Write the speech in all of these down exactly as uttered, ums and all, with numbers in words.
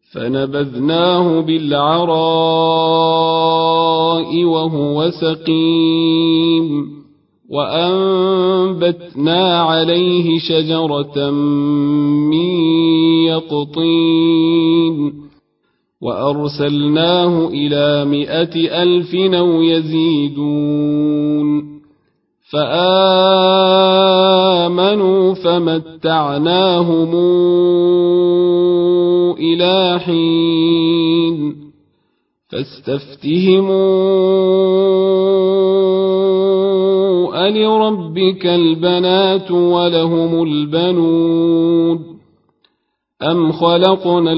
فنبذناه بالعراء وهو سقيم وأنبتنا عليه شجرة من يقطين وأرسلناه إلى مائة ألف أو يزيدون فآمنوا فمتعناهم إلى حين فاستفتهموا ألربك البنات ولهم البنون أم خلقنا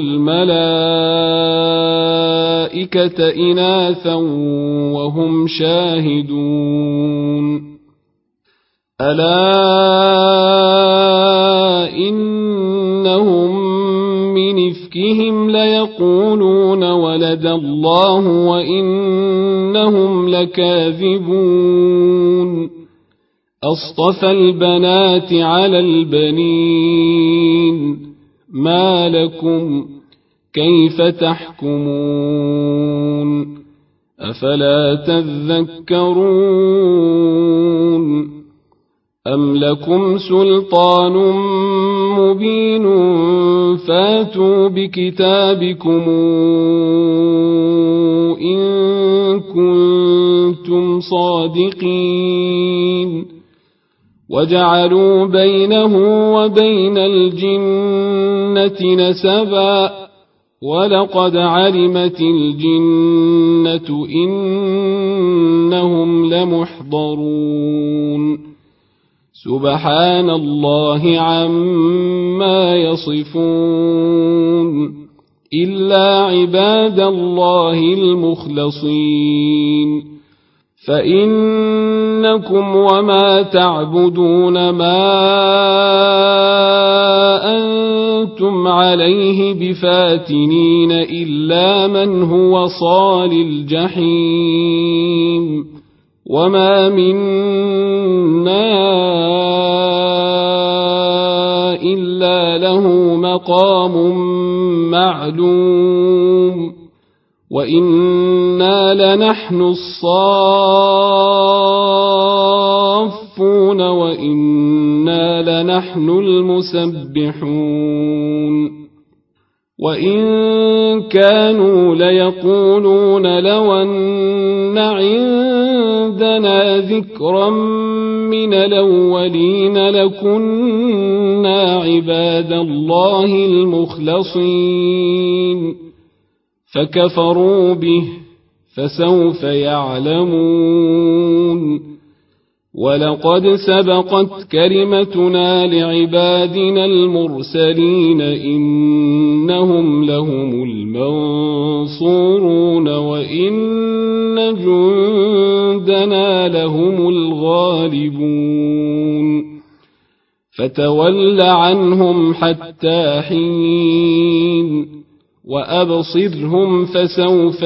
الملائكة إناثا وهم شاهدون ألا إنهم من إفكهم ليقولون ولد الله وإنهم لكاذبون أصطفى البنات على البنين ما لكم كيف تحكمون أفلا تذكرون أم لكم سلطان مبين فاتوا بكتابكم إن كنتم صادقين وجعلوا بينه وبين الجنة نسبا ولقد علمت الجنة إنهم لمحضرون سبحان الله عما يصفون إلا عباد الله المخلصين فإنكم وما تعبدون ما أنتم عليه بفاتنين إلا من هو صال الجحيم وما منا إلا له مقام معلوم وإنا لنحن الصافون وإنا لنحن المسبحون وإن كانوا ليقولون لو أن عندنا ذكرا من الأولين لكنا عباد الله المخلصين فكفروا به فسوف يعلمون ولقد سبقت كلمتنا لعبادنا المرسلين إنهم لهم المنصورون وإن جندنا لهم الغالبون فتول عنهم حتى حين وأبصرهم فسوف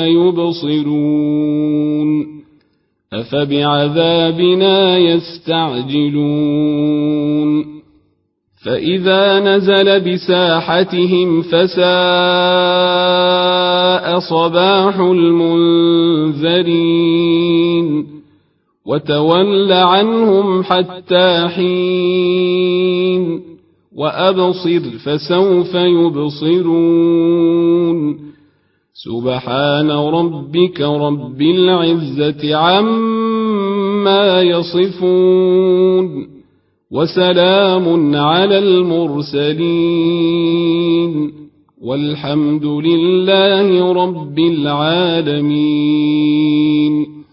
يبصرون أفبعذابنا يستعجلون فإذا نزل بساحتهم فساء صباح المنذرين وتول عنهم حتى حين وأبصر فسوف يبصرون سبحان ربك رب العزة عما يصفون وسلام على المرسلين والحمد لله رب العالمين.